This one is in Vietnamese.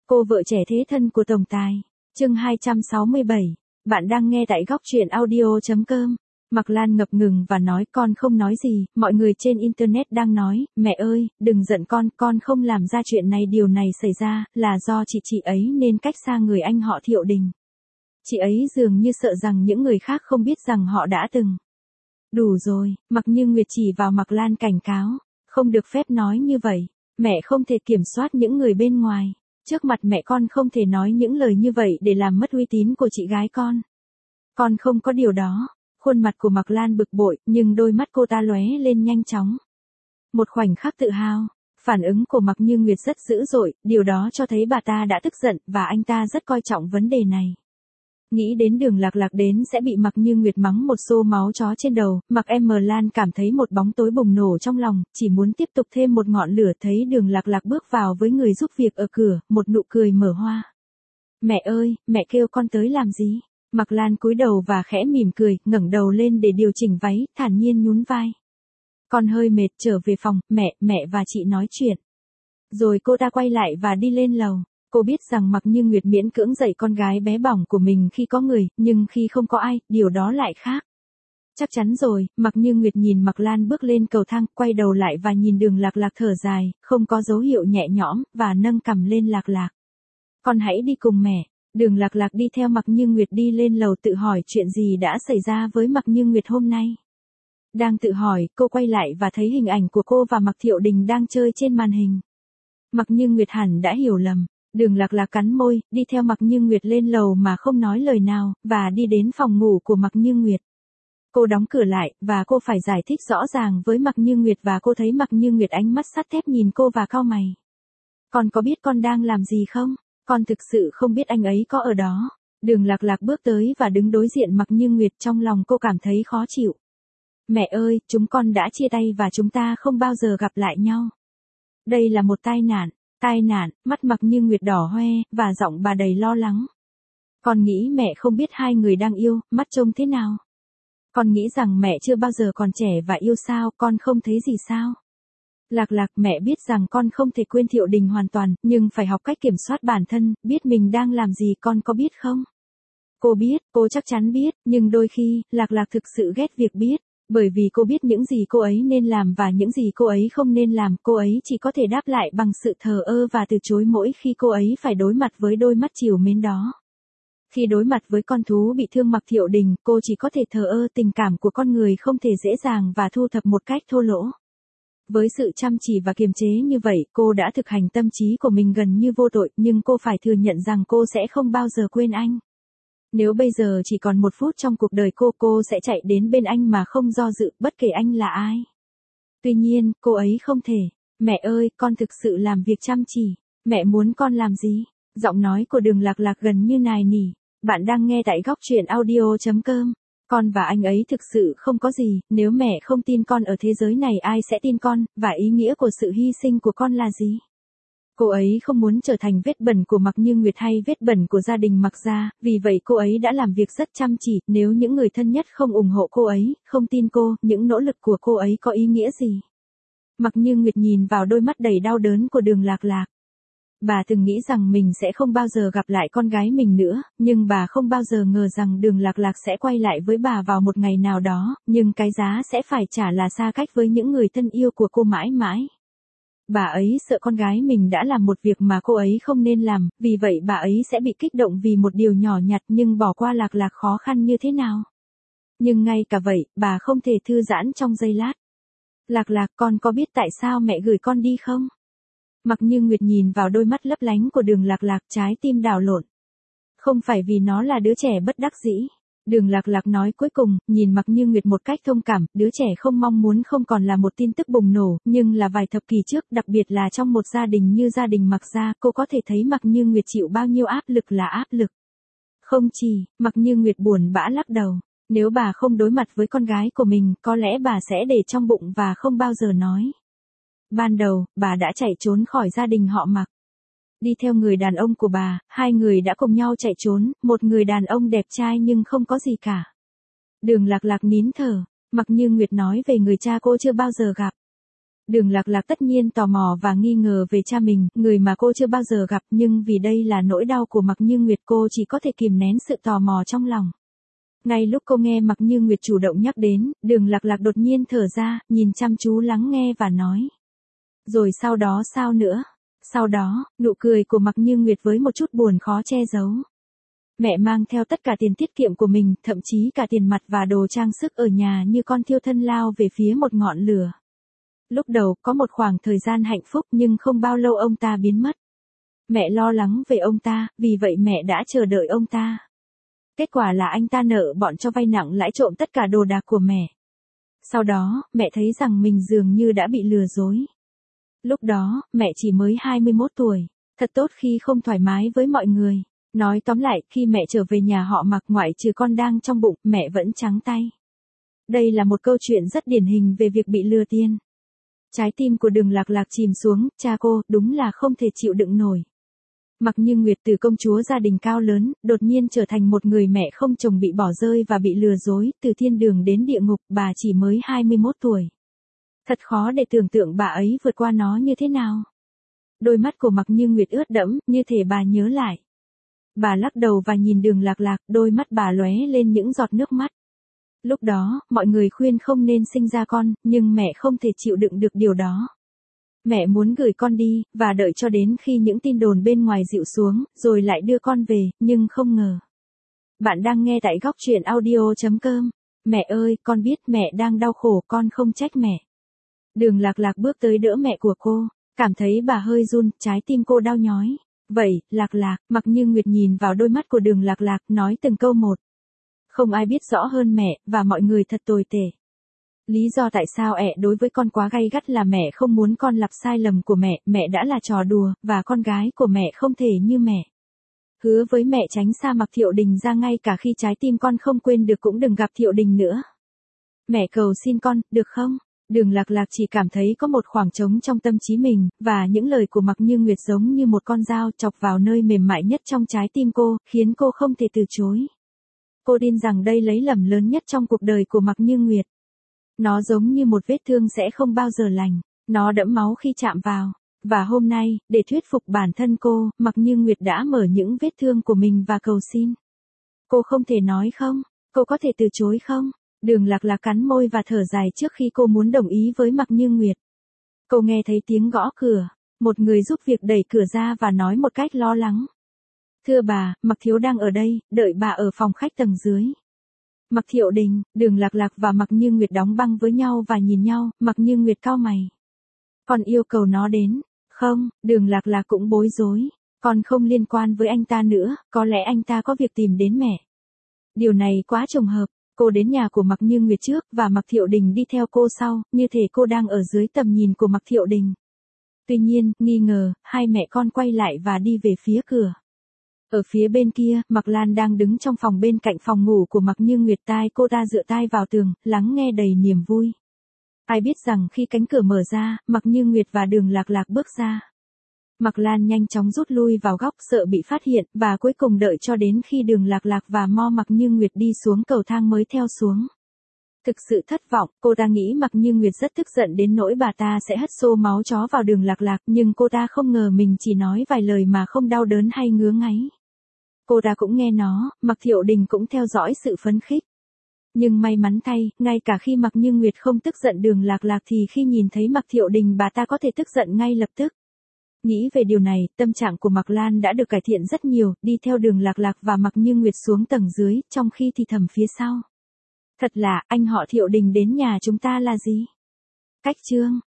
Cô vợ trẻ thế thân của tổng tài. Chương 267. Bạn đang nghe tại góc truyện audio.com. Mạc Lan ngập ngừng và nói con không nói gì, mọi người trên internet đang nói, mẹ ơi, đừng giận con không làm ra chuyện này, điều này xảy ra, là do chị ấy nên cách xa người anh họ Thiệu Đình. Chị ấy dường như sợ rằng những người khác không biết rằng họ đã từng. Đủ rồi, Mạc Như Nguyệt chỉ vào Mạc Lan cảnh cáo, không được phép nói như vậy, mẹ không thể kiểm soát những người bên ngoài. Trước mặt mẹ con không thể nói những lời như vậy để làm mất uy tín của chị gái con. Con không có điều đó. Khuôn mặt của Mạc Lan bực bội, nhưng đôi mắt cô ta lóe lên nhanh chóng. Một khoảnh khắc tự hào, phản ứng của Mạc Như Nguyệt rất dữ dội, điều đó cho thấy bà ta đã tức giận và anh ta rất coi trọng vấn đề này. Nghĩ đến Đường Lạc Lạc đến sẽ bị Mạc Như Nguyệt mắng một xô máu chó trên đầu, Mạc Lan cảm thấy một bóng tối bùng nổ trong lòng, chỉ muốn tiếp tục thêm một ngọn lửa. Thấy Đường Lạc Lạc bước vào với người giúp việc ở cửa, một nụ cười mở hoa. Mẹ ơi, mẹ kêu con tới làm gì? Mạc Lan cúi đầu và khẽ mỉm cười, ngẩng đầu lên để điều chỉnh váy, thản nhiên nhún vai. Con hơi mệt, trở về phòng, mẹ và chị nói chuyện. Rồi cô ta quay lại và đi lên lầu. Cô biết rằng Mạc Như Nguyệt miễn cưỡng dạy con gái bé bỏng của mình khi có người, nhưng khi không có ai, điều đó lại khác. Chắc chắn rồi, Mạc Như Nguyệt nhìn Mạc Lan bước lên cầu thang, quay đầu lại và nhìn Đường Lạc Lạc thở dài, không có dấu hiệu nhẹ nhõm, và nâng cằm lên Lạc Lạc. Con hãy đi cùng mẹ. Đường Lạc Lạc đi theo Mạc Như Nguyệt đi lên lầu, tự hỏi chuyện gì đã xảy ra với Mạc Như Nguyệt hôm nay. Đang tự hỏi, cô quay lại và thấy hình ảnh của cô và Mạc Thiệu Đình đang chơi trên màn hình. Mạc Như Nguyệt hẳn đã hiểu lầm. Đường Lạc Lạc cắn môi, đi theo Mạc Như Nguyệt lên lầu mà không nói lời nào, và đi đến phòng ngủ của Mạc Như Nguyệt. Cô đóng cửa lại, và cô phải giải thích rõ ràng với Mạc Như Nguyệt, và cô thấy Mạc Như Nguyệt ánh mắt sắt thép nhìn cô và cau mày. Con có biết con đang làm gì không? Con thực sự không biết anh ấy có ở đó. Đường Lạc Lạc bước tới và đứng đối diện Mạc Như Nguyệt, trong lòng cô cảm thấy khó chịu. Mẹ ơi, chúng con đã chia tay và chúng ta không bao giờ gặp lại nhau. Đây là một tai nạn. Tai nạn, mắt Mạc Như Nguyệt đỏ hoe, và giọng bà đầy lo lắng. Con nghĩ mẹ không biết hai người đang yêu, mắt trông thế nào? Con nghĩ rằng mẹ chưa bao giờ còn trẻ và yêu sao, con không thấy gì sao? Lạc Lạc, mẹ biết rằng con không thể quên Thiệu Đình hoàn toàn, nhưng phải học cách kiểm soát bản thân, biết mình đang làm gì, con có biết không? Cô biết, cô chắc chắn biết, nhưng đôi khi, Lạc Lạc thực sự ghét việc biết. Bởi vì cô biết những gì cô ấy nên làm và những gì cô ấy không nên làm, cô ấy chỉ có thể đáp lại bằng sự thờ ơ và từ chối mỗi khi cô ấy phải đối mặt với đôi mắt trìu mến đó. Khi đối mặt với con thú bị thương Mạc Thiệu Đình, cô chỉ có thể thờ ơ, tình cảm của con người không thể dễ dàng và thu thập một cách thô lỗ. Với sự chăm chỉ và kiềm chế như vậy, cô đã thực hành tâm trí của mình gần như vô tội, nhưng cô phải thừa nhận rằng cô sẽ không bao giờ quên anh. Nếu bây giờ chỉ còn một phút trong cuộc đời cô sẽ chạy đến bên anh mà không do dự, bất kể anh là ai. Tuy nhiên, cô ấy không thể. Mẹ ơi, con thực sự làm việc chăm chỉ. Mẹ muốn con làm gì? Giọng nói của Đường Lạc Lạc gần như nài nỉ. Bạn đang nghe tại góc truyện audio.com. Con và anh ấy thực sự không có gì, nếu mẹ không tin con ở thế giới này ai sẽ tin con, và ý nghĩa của sự hy sinh của con là gì? Cô ấy không muốn trở thành vết bẩn của Mạc Như Nguyệt hay vết bẩn của gia đình Mạc gia, vì vậy cô ấy đã làm việc rất chăm chỉ, nếu những người thân nhất không ủng hộ cô ấy, không tin cô, những nỗ lực của cô ấy có ý nghĩa gì? Mạc Như Nguyệt nhìn vào đôi mắt đầy đau đớn của Đường Lạc Lạc. Bà từng nghĩ rằng mình sẽ không bao giờ gặp lại con gái mình nữa, nhưng bà không bao giờ ngờ rằng Đường Lạc Lạc sẽ quay lại với bà vào một ngày nào đó, nhưng cái giá sẽ phải trả là xa cách với những người thân yêu của cô mãi mãi. Bà ấy sợ con gái mình đã làm một việc mà cô ấy không nên làm, vì vậy bà ấy sẽ bị kích động vì một điều nhỏ nhặt, nhưng bỏ qua Lạc Lạc khó khăn như thế nào. Nhưng ngay cả vậy, bà không thể thư giãn trong giây lát. Lạc Lạc, con có biết tại sao mẹ gửi con đi không? Mạc Như Nguyệt nhìn vào đôi mắt lấp lánh của Đường Lạc Lạc, trái tim đảo lộn. Không phải vì nó là đứa trẻ bất đắc dĩ. Đường Lạc Lạc nói cuối cùng, nhìn Mạc Như Nguyệt một cách thông cảm, đứa trẻ không mong muốn không còn là một tin tức bùng nổ, nhưng là vài thập kỷ trước, đặc biệt là trong một gia đình như gia đình Mạc gia, cô có thể thấy Mạc Như Nguyệt chịu bao nhiêu áp lực là áp lực. Không chỉ, Mạc Như Nguyệt buồn bã lắc đầu. Nếu bà không đối mặt với con gái của mình, có lẽ bà sẽ để trong bụng và không bao giờ nói. Ban đầu, bà đã chạy trốn khỏi gia đình họ Mạc. Đi theo người đàn ông của bà, hai người đã cùng nhau chạy trốn, một người đàn ông đẹp trai nhưng không có gì cả. Đường Lạc Lạc nín thở, Mạc Như Nguyệt nói về người cha cô chưa bao giờ gặp. Đường Lạc Lạc tất nhiên tò mò và nghi ngờ về cha mình, người mà cô chưa bao giờ gặp, nhưng vì đây là nỗi đau của Mạc Như Nguyệt, cô chỉ có thể kìm nén sự tò mò trong lòng. Ngay lúc cô nghe Mạc Như Nguyệt chủ động nhắc đến, Đường Lạc Lạc đột nhiên thở ra, nhìn chăm chú lắng nghe và nói. Rồi sau đó sao nữa? Sau đó, nụ cười của Mạc Như Nguyệt với một chút buồn khó che giấu. Mẹ mang theo tất cả tiền tiết kiệm của mình, thậm chí cả tiền mặt và đồ trang sức ở nhà như con thiêu thân lao về phía một ngọn lửa. Lúc đầu, có một khoảng thời gian hạnh phúc nhưng không bao lâu ông ta biến mất. Mẹ lo lắng về ông ta, vì vậy mẹ đã chờ đợi ông ta. Kết quả là anh ta nợ bọn cho vay nặng lãi trộm tất cả đồ đạc của mẹ. Sau đó, mẹ thấy rằng mình dường như đã bị lừa dối. Lúc đó, mẹ chỉ mới 21 tuổi, thật tốt khi không thoải mái với mọi người. Nói tóm lại, khi mẹ trở về nhà họ Mạc, ngoại trừ con đang trong bụng, mẹ vẫn trắng tay. Đây là một câu chuyện rất điển hình về việc bị lừa tiền. Trái tim của Đường Lạc Lạc chìm xuống, cha cô, đúng là không thể chịu đựng nổi. Mạc Như Nguyệt từ công chúa gia đình cao lớn, đột nhiên trở thành một người mẹ không chồng bị bỏ rơi và bị lừa dối, từ thiên đường đến địa ngục, bà chỉ mới 21 tuổi. Thật khó để tưởng tượng bà ấy vượt qua nó như thế nào. Đôi mắt của Mạc Như Nguyệt ướt đẫm, như thể bà nhớ lại. Bà lắc đầu và nhìn Đường Lạc Lạc, đôi mắt bà lóe lên những giọt nước mắt. Lúc đó, mọi người khuyên không nên sinh ra con, nhưng mẹ không thể chịu đựng được điều đó. Mẹ muốn gửi con đi, và đợi cho đến khi những tin đồn bên ngoài dịu xuống, rồi lại đưa con về, nhưng không ngờ. Bạn đang nghe tại góc truyện audio.com. Mẹ ơi, con biết mẹ đang đau khổ, con không trách mẹ. Đường Lạc Lạc bước tới đỡ mẹ của cô, cảm thấy bà hơi run, trái tim cô đau nhói. Vậy, Lạc Lạc, Mạc Như Nguyệt nhìn vào đôi mắt của Đường Lạc Lạc, nói từng câu một. Không ai biết rõ hơn mẹ, và mọi người thật tồi tệ. Lý do tại sao ẹ đối với con quá gay gắt là mẹ không muốn con lặp sai lầm của mẹ đã là trò đùa, và con gái của mẹ không thể như mẹ. Hứa với mẹ tránh xa Mạc Thiệu Đình ra, ngay cả khi trái tim con không quên được cũng đừng gặp Thiệu Đình nữa. Mẹ cầu xin con, được không? Đường Lạc Lạc chỉ cảm thấy có một khoảng trống trong tâm trí mình, và những lời của Mạc Như Nguyệt giống như một con dao chọc vào nơi mềm mại nhất trong trái tim cô, khiến cô không thể từ chối. Cô tin rằng đây lấy lầm lớn nhất trong cuộc đời của Mạc Như Nguyệt. Nó giống như một vết thương sẽ không bao giờ lành, nó đẫm máu khi chạm vào. Và hôm nay, để thuyết phục bản thân cô, Mạc Như Nguyệt đã mở những vết thương của mình và cầu xin. Cô không thể nói không? Cô có thể từ chối không? Đường Lạc Lạc cắn môi và thở dài trước khi cô muốn đồng ý với Mạc Như Nguyệt. Cô nghe thấy tiếng gõ cửa, một người giúp việc đẩy cửa ra và nói một cách lo lắng. Thưa bà, Mạc Thiếu đang ở đây, đợi bà ở phòng khách tầng dưới. Mạc Thiệu Đình, Đường Lạc Lạc và Mạc Như Nguyệt đóng băng với nhau và nhìn nhau, Mạc Như Nguyệt cau mày. Con yêu cầu nó đến. Không, Đường Lạc Lạc cũng bối rối. Con không liên quan với anh ta nữa, có lẽ anh ta có việc tìm đến mẹ. Điều này quá trùng hợp. Cô đến nhà của Mạc Như Nguyệt trước, và Mạc Thiệu Đình đi theo cô sau, như thể cô đang ở dưới tầm nhìn của Mạc Thiệu Đình. Tuy nhiên, nghi ngờ, hai mẹ con quay lại và đi về phía cửa. Ở phía bên kia, Mạc Lan đang đứng trong phòng bên cạnh phòng ngủ của Mạc Như Nguyệt, cô ta dựa tai vào tường, lắng nghe đầy niềm vui. Ai biết rằng khi cánh cửa mở ra, Mạc Như Nguyệt và Đường Lạc Lạc bước ra. Mạc Lan nhanh chóng rút lui vào góc, sợ bị phát hiện, và cuối cùng đợi cho đến khi Đường Lạc Lạc và Mạc Như Nguyệt đi xuống cầu thang mới theo xuống. Thực sự thất vọng, cô ta nghĩ Mạc Như Nguyệt rất tức giận đến nỗi bà ta sẽ hất xô máu chó vào Đường Lạc Lạc, nhưng cô ta không ngờ mình chỉ nói vài lời mà không đau đớn hay ngứa ngáy. Cô ta cũng nghe nó, Mạc Thiệu Đình cũng theo dõi sự phấn khích. Nhưng may mắn thay, ngay cả khi Mạc Như Nguyệt không tức giận Đường Lạc Lạc thì khi nhìn thấy Mạc Thiệu Đình bà ta có thể tức giận ngay lập tức. Nghĩ về điều này, tâm trạng của Mạc Lan đã được cải thiện rất nhiều, đi theo Đường Lạc Lạc và Mạc Như Nguyệt xuống tầng dưới, trong khi thì thầm phía sau. Thật là, anh họ Thiệu Đình đến nhà chúng ta là gì? Cách chương.